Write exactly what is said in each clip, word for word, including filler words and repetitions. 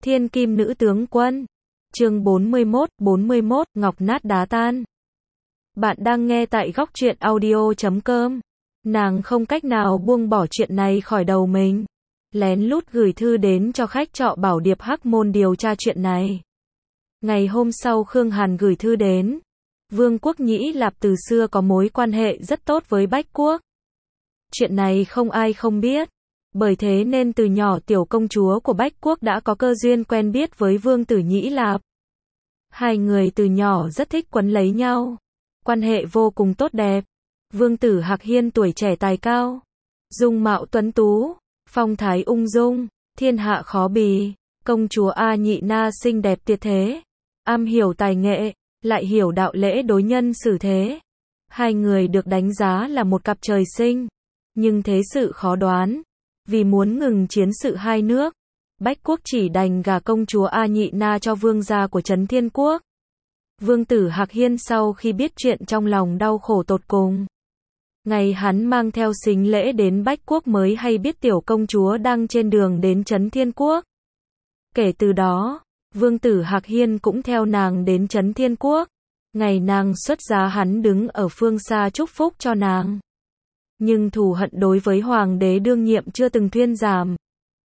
Thiên Kim Nữ Tướng Quân. Chương bốn mươi mốt, bốn mươi mốt, Ngọc Nát Đá Tan. Bạn đang nghe tại góc truyện audio chấm com. Nàng không cách nào buông bỏ chuyện này khỏi đầu mình. Lén lút gửi thư đến cho khách trọ Bảo Điệp Hắc Môn điều tra chuyện này. Ngày hôm sau Khương Hàn gửi thư đến. Vương quốc Nhĩ Lạp từ xưa có mối quan hệ rất tốt với Bách quốc. Chuyện này không ai không biết. Bởi thế nên từ nhỏ tiểu công chúa của Bách quốc đã có cơ duyên quen biết với vương tử Nhĩ Lạp. Hai người từ nhỏ rất thích quấn lấy nhau. Quan hệ vô cùng tốt đẹp. Vương tử Hạc Hiên tuổi trẻ tài cao. Dung mạo tuấn tú. Phong thái ung dung. Thiên hạ khó bì. Công chúa A Nhị Na xinh đẹp tuyệt thế. Am hiểu tài nghệ. Lại hiểu đạo lễ đối nhân xử thế. Hai người được đánh giá là một cặp trời sinh. Nhưng thế sự khó đoán. Vì muốn ngừng chiến sự hai nước, Bách quốc chỉ đành gả công chúa A Nhị Na cho vương gia của Trấn Thiên Quốc. Vương tử Hạc Hiên sau khi biết chuyện trong lòng đau khổ tột cùng. Ngày hắn mang theo sính lễ đến Bách quốc mới hay biết tiểu công chúa đang trên đường đến Trấn Thiên Quốc. Kể từ đó, vương tử Hạc Hiên cũng theo nàng đến Trấn Thiên Quốc. Ngày nàng xuất giá hắn đứng ở phương xa chúc phúc cho nàng. Nhưng thù hận đối với hoàng đế đương nhiệm chưa từng thuyên giảm.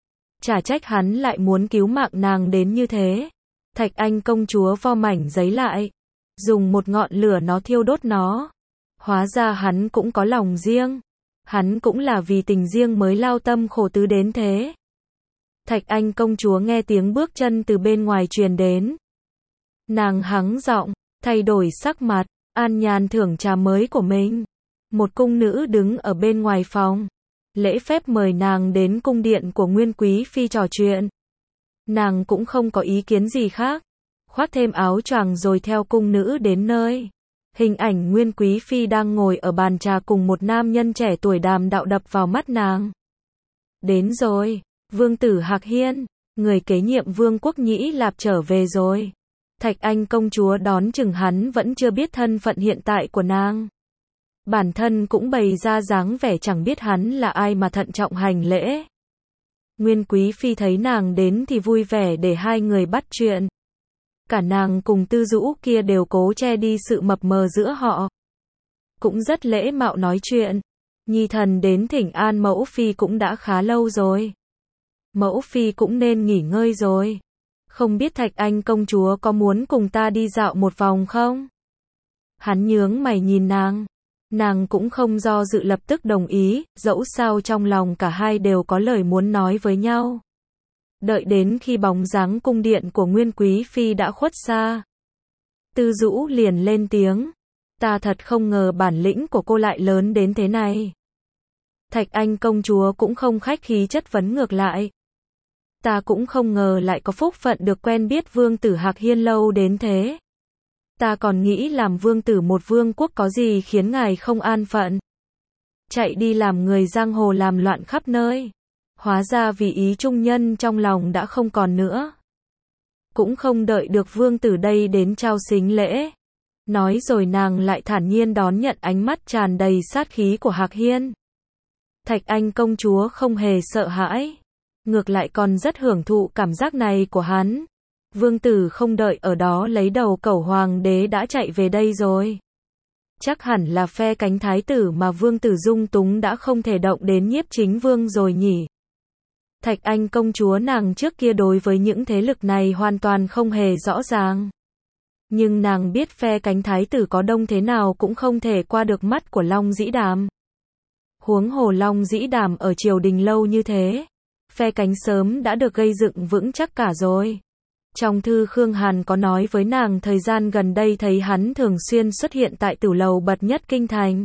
Chả trách hắn lại muốn cứu mạng nàng đến như thế. Thạch Anh công chúa vo mảnh giấy lại, dùng một ngọn lửa nó thiêu đốt nó. Hóa ra hắn cũng có lòng riêng. Hắn cũng là vì tình riêng mới lao tâm khổ tứ đến thế. Thạch Anh công chúa nghe tiếng bước chân từ bên ngoài truyền đến. Nàng hắng giọng, thay đổi sắc mặt, an nhàn thưởng trà mới của mình. Một cung nữ đứng ở bên ngoài phòng. Lễ phép mời nàng đến cung điện của Nguyên Quý Phi trò chuyện. Nàng cũng không có ý kiến gì khác. Khoác thêm áo choàng rồi theo cung nữ đến nơi. Hình ảnh Nguyên Quý Phi đang ngồi ở bàn trà cùng một nam nhân trẻ tuổi đàm đạo đập vào mắt nàng. Đến rồi, vương tử Hạc Hiên, người kế nhiệm vương quốc Nhĩ Lạp trở về rồi. Thạch Anh công chúa đón chừng hắn vẫn chưa biết thân phận hiện tại của nàng. Bản thân cũng bày ra dáng vẻ chẳng biết hắn là ai mà thận trọng hành lễ. Nguyên Quý Phi thấy nàng đến thì vui vẻ để hai người bắt chuyện. Cả nàng cùng Tư Dũ kia đều cố che đi sự mập mờ giữa họ. Cũng rất lễ mạo nói chuyện. Nhi thần đến thỉnh an mẫu phi cũng đã khá lâu rồi. Mẫu phi cũng nên nghỉ ngơi rồi. Không biết Thạch Anh công chúa có muốn cùng ta đi dạo một vòng không? Hắn nhướng mày nhìn nàng. Nàng cũng không do dự lập tức đồng ý, dẫu sao trong lòng cả hai đều có lời muốn nói với nhau. Đợi đến khi bóng dáng cung điện của Nguyên Quý Phi đã khuất xa. Tư Dũ liền lên tiếng. Ta thật không ngờ bản lĩnh của cô lại lớn đến thế này. Thạch Anh công chúa cũng không khách khí chất vấn ngược lại. Ta cũng không ngờ lại có phúc phận được quen biết vương tử Hạc Hiên lâu đến thế. Ta còn nghĩ làm vương tử một vương quốc có gì khiến ngài không an phận. Chạy đi làm người giang hồ làm loạn khắp nơi. Hóa ra vì ý trung nhân trong lòng đã không còn nữa. Cũng không đợi được vương tử đây đến trao sính lễ. Nói rồi nàng lại thản nhiên đón nhận ánh mắt tràn đầy sát khí của Hạc Hiên. Thạch Anh công chúa không hề sợ hãi. Ngược lại còn rất hưởng thụ cảm giác này của hắn. Vương tử không đợi ở đó lấy đầu cẩu hoàng đế đã chạy về đây rồi. Chắc hẳn là phe cánh thái tử mà vương tử dung túng đã không thể động đến nhiếp chính vương rồi nhỉ. Thạch Anh công chúa nàng trước kia đối với những thế lực này hoàn toàn không hề rõ ràng. Nhưng nàng biết phe cánh thái tử có đông thế nào cũng không thể qua được mắt của Long Dĩ Đàm. Huống hồ Long Dĩ Đàm ở triều đình lâu như thế. Phe cánh sớm đã được gây dựng vững chắc cả rồi. Trong thư Khương Hàn có nói với nàng thời gian gần đây thấy hắn thường xuyên xuất hiện tại tử lầu bậc nhất kinh thành.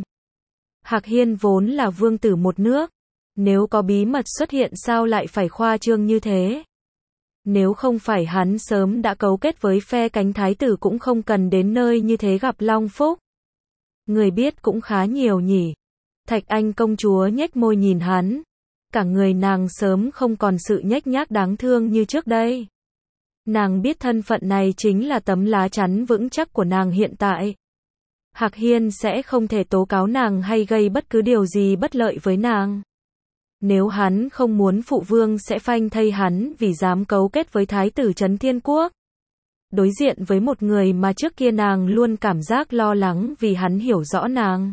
Hạc Hiên vốn là vương tử một nước. Nếu có bí mật xuất hiện sao lại phải khoa trương như thế? Nếu không phải hắn sớm đã cấu kết với phe cánh thái tử cũng không cần đến nơi như thế gặp Long Phúc. Người biết cũng khá nhiều nhỉ. Thạch Anh công chúa nhếch môi nhìn hắn. Cả người nàng sớm không còn sự nhếch nhác đáng thương như trước đây. Nàng biết thân phận này chính là tấm lá chắn vững chắc của nàng hiện tại. Hạc Hiên sẽ không thể tố cáo nàng hay gây bất cứ điều gì bất lợi với nàng. Nếu hắn không muốn phụ vương sẽ phanh thây hắn vì dám cấu kết với thái tử Trấn Thiên Quốc. Đối diện với một người mà trước kia nàng luôn cảm giác lo lắng vì hắn hiểu rõ nàng.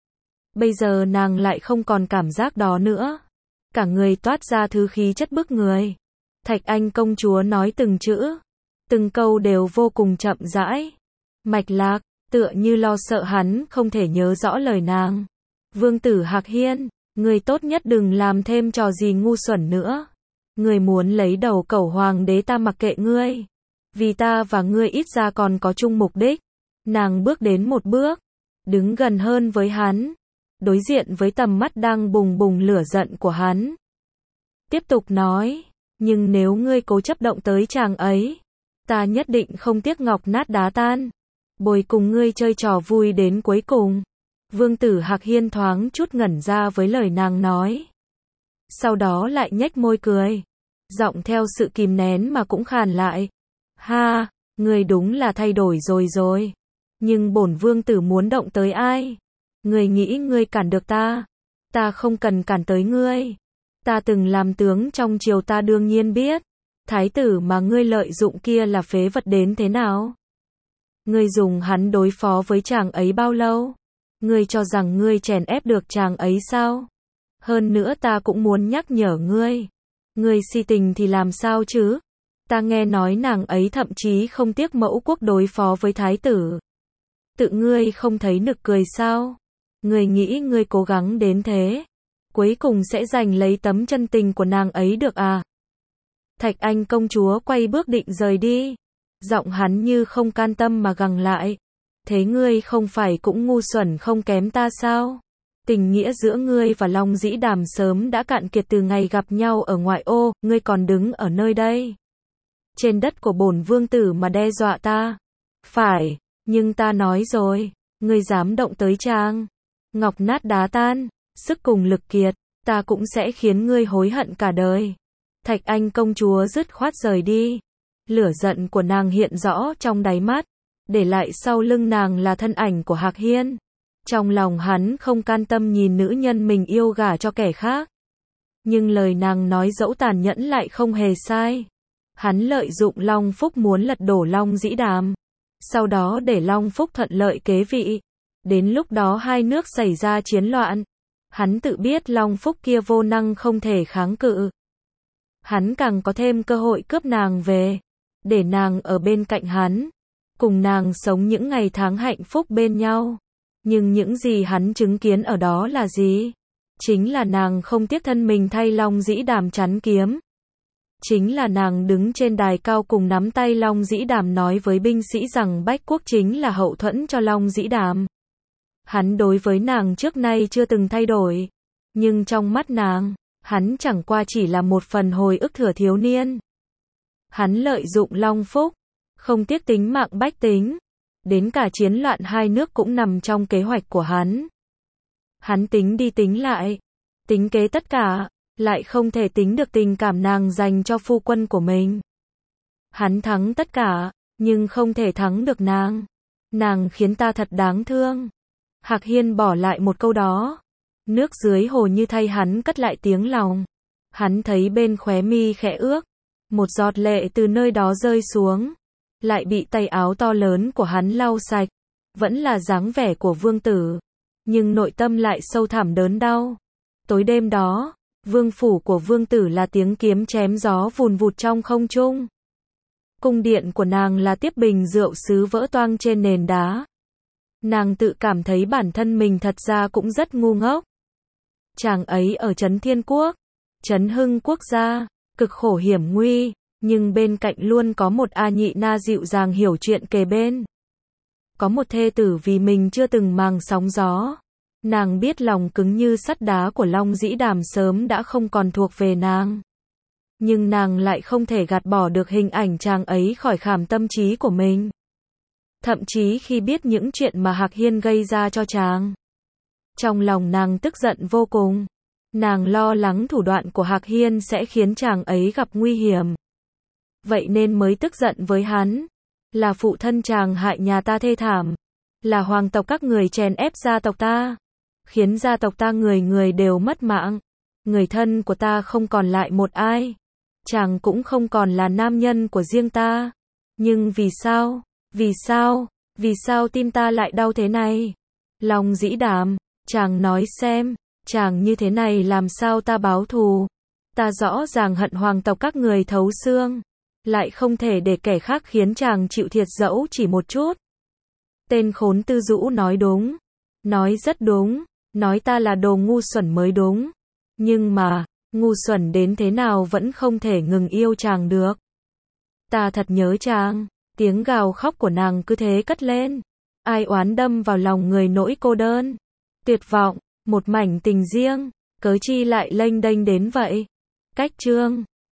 Bây giờ nàng lại không còn cảm giác đó nữa. Cả người toát ra thứ khí chất bức người. Thạch Anh công chúa nói từng chữ, từng câu đều vô cùng chậm rãi, mạch lạc, tựa như lo sợ hắn không thể nhớ rõ lời nàng. Vương tử Hạc Hiên, người tốt nhất đừng làm thêm trò gì ngu xuẩn nữa. Người muốn lấy đầu cẩu hoàng đế ta mặc kệ ngươi. Vì ta và ngươi ít ra còn có chung mục đích. Nàng bước đến một bước, đứng gần hơn với hắn, đối diện với tầm mắt đang bùng bùng lửa giận của hắn. Tiếp tục nói, nhưng nếu ngươi cố chấp động tới chàng ấy, ta nhất định không tiếc ngọc nát đá tan, bồi cùng ngươi chơi trò vui đến cuối cùng. Vương tử Hạc Hiên thoáng chút ngẩn ra với lời nàng nói. Sau đó lại nhếch môi cười, giọng theo sự kìm nén mà cũng khàn lại. Ha, ngươi đúng là thay đổi rồi rồi. Nhưng bổn vương tử muốn động tới ai? Ngươi nghĩ ngươi cản được ta? Ta không cần cản tới ngươi. Ta từng làm tướng trong triều, ta đương nhiên biết. Thái tử mà ngươi lợi dụng kia là phế vật đến thế nào? Ngươi dùng hắn đối phó với chàng ấy bao lâu? Ngươi cho rằng ngươi chèn ép được chàng ấy sao? Hơn nữa ta cũng muốn nhắc nhở ngươi. Ngươi si tình thì làm sao chứ? Ta nghe nói nàng ấy thậm chí không tiếc mẫu quốc đối phó với thái tử. Tự ngươi không thấy nực cười sao? Ngươi nghĩ ngươi cố gắng đến thế, cuối cùng sẽ giành lấy tấm chân tình của nàng ấy được à? Thạch Anh công chúa quay bước định rời đi. Giọng hắn như không can tâm mà gằn lại. Thế ngươi không phải cũng ngu xuẩn không kém ta sao? Tình nghĩa giữa ngươi và Long Dĩ Đàm sớm đã cạn kiệt từ ngày gặp nhau ở ngoại ô, ngươi còn đứng ở nơi đây, trên đất của bổn vương tử mà đe dọa ta. Phải, nhưng ta nói rồi, ngươi dám động tới chàng, ngọc nát đá tan, sức cùng lực kiệt, ta cũng sẽ khiến ngươi hối hận cả đời. Thạch Anh công chúa dứt khoát rời đi. Lửa giận của nàng hiện rõ trong đáy mắt, để lại sau lưng nàng là thân ảnh của Hạc Hiên. Trong lòng hắn không can tâm nhìn nữ nhân mình yêu gả cho kẻ khác. Nhưng lời nàng nói dẫu tàn nhẫn lại không hề sai. Hắn lợi dụng Long Phúc muốn lật đổ Long Dĩ Đàm, sau đó để Long Phúc thuận lợi kế vị. Đến lúc đó hai nước xảy ra chiến loạn, hắn tự biết Long Phúc kia vô năng không thể kháng cự. Hắn càng có thêm cơ hội cướp nàng về, để nàng ở bên cạnh hắn, cùng nàng sống những ngày tháng hạnh phúc bên nhau. Nhưng những gì hắn chứng kiến ở đó là gì? Chính là nàng không tiếc thân mình thay Long Dĩ Đàm chắn kiếm. Chính là nàng đứng trên đài cao cùng nắm tay Long Dĩ Đàm nói với binh sĩ rằng Bách Quốc chính là hậu thuẫn cho Long Dĩ Đàm. Hắn đối với nàng trước nay chưa từng thay đổi. Nhưng trong mắt nàng, hắn chẳng qua chỉ là một phần hồi ức thuở thiếu niên. Hắn lợi dụng Long Phúc, không tiếc tính mạng bách tính. Đến cả chiến loạn hai nước cũng nằm trong kế hoạch của hắn. Hắn tính đi tính lại, tính kế tất cả, lại không thể tính được tình cảm nàng dành cho phu quân của mình. Hắn thắng tất cả, nhưng không thể thắng được nàng. Nàng khiến ta thật đáng thương. Hạc Hiên bỏ lại một câu đó. Nước dưới hồ như thay hắn cất lại tiếng lòng. Hắn thấy bên khóe mi khẽ ướt, một giọt lệ từ nơi đó rơi xuống, lại bị tay áo to lớn của hắn lau sạch. Vẫn là dáng vẻ của vương tử, nhưng nội tâm lại sâu thẳm đớn đau. Tối đêm đó, vương phủ của vương tử là tiếng kiếm chém gió vùn vụt trong không trung. Cung điện của nàng là tiếp bình rượu sứ vỡ toang trên nền đá. Nàng tự cảm thấy bản thân mình thật ra cũng rất ngu ngốc. Chàng ấy ở Trấn Thiên Quốc, Trấn Hưng Quốc gia, cực khổ hiểm nguy, nhưng bên cạnh luôn có một A Nhị Na dịu dàng hiểu chuyện kề bên. Có một thê tử vì mình chưa từng màng sóng gió. Nàng biết lòng cứng như sắt đá của Long Dĩ Đàm sớm đã không còn thuộc về nàng. Nhưng nàng lại không thể gạt bỏ được hình ảnh chàng ấy khỏi khảm tâm trí của mình. Thậm chí khi biết những chuyện mà Hạc Hiên gây ra cho chàng, trong lòng nàng tức giận vô cùng. Nàng lo lắng thủ đoạn của Hạc Hiên sẽ khiến chàng ấy gặp nguy hiểm. Vậy nên mới tức giận với hắn. Là phụ thân chàng hại nhà ta thê thảm. Là hoàng tộc các người chèn ép gia tộc ta, khiến gia tộc ta người người đều mất mạng. Người thân của ta không còn lại một ai. Chàng cũng không còn là nam nhân của riêng ta. Nhưng vì sao? Vì sao? Vì sao tim ta lại đau thế này? Lòng dĩ đàm, chàng nói xem, chàng như thế này làm sao ta báo thù? Ta rõ ràng hận hoàng tộc các người thấu xương, lại không thể để kẻ khác khiến chàng chịu thiệt dẫu chỉ một chút. Tên khốn Tư Dũ nói đúng, nói rất đúng, nói ta là đồ ngu xuẩn mới đúng. Nhưng mà, ngu xuẩn đến thế nào vẫn không thể ngừng yêu chàng được. Ta thật nhớ chàng, tiếng gào khóc của nàng cứ thế cất lên. Ai oán đâm vào lòng người nỗi cô đơn, tuyệt vọng, một mảnh tình riêng, cớ chi lại lênh đênh đến vậy. Cách chương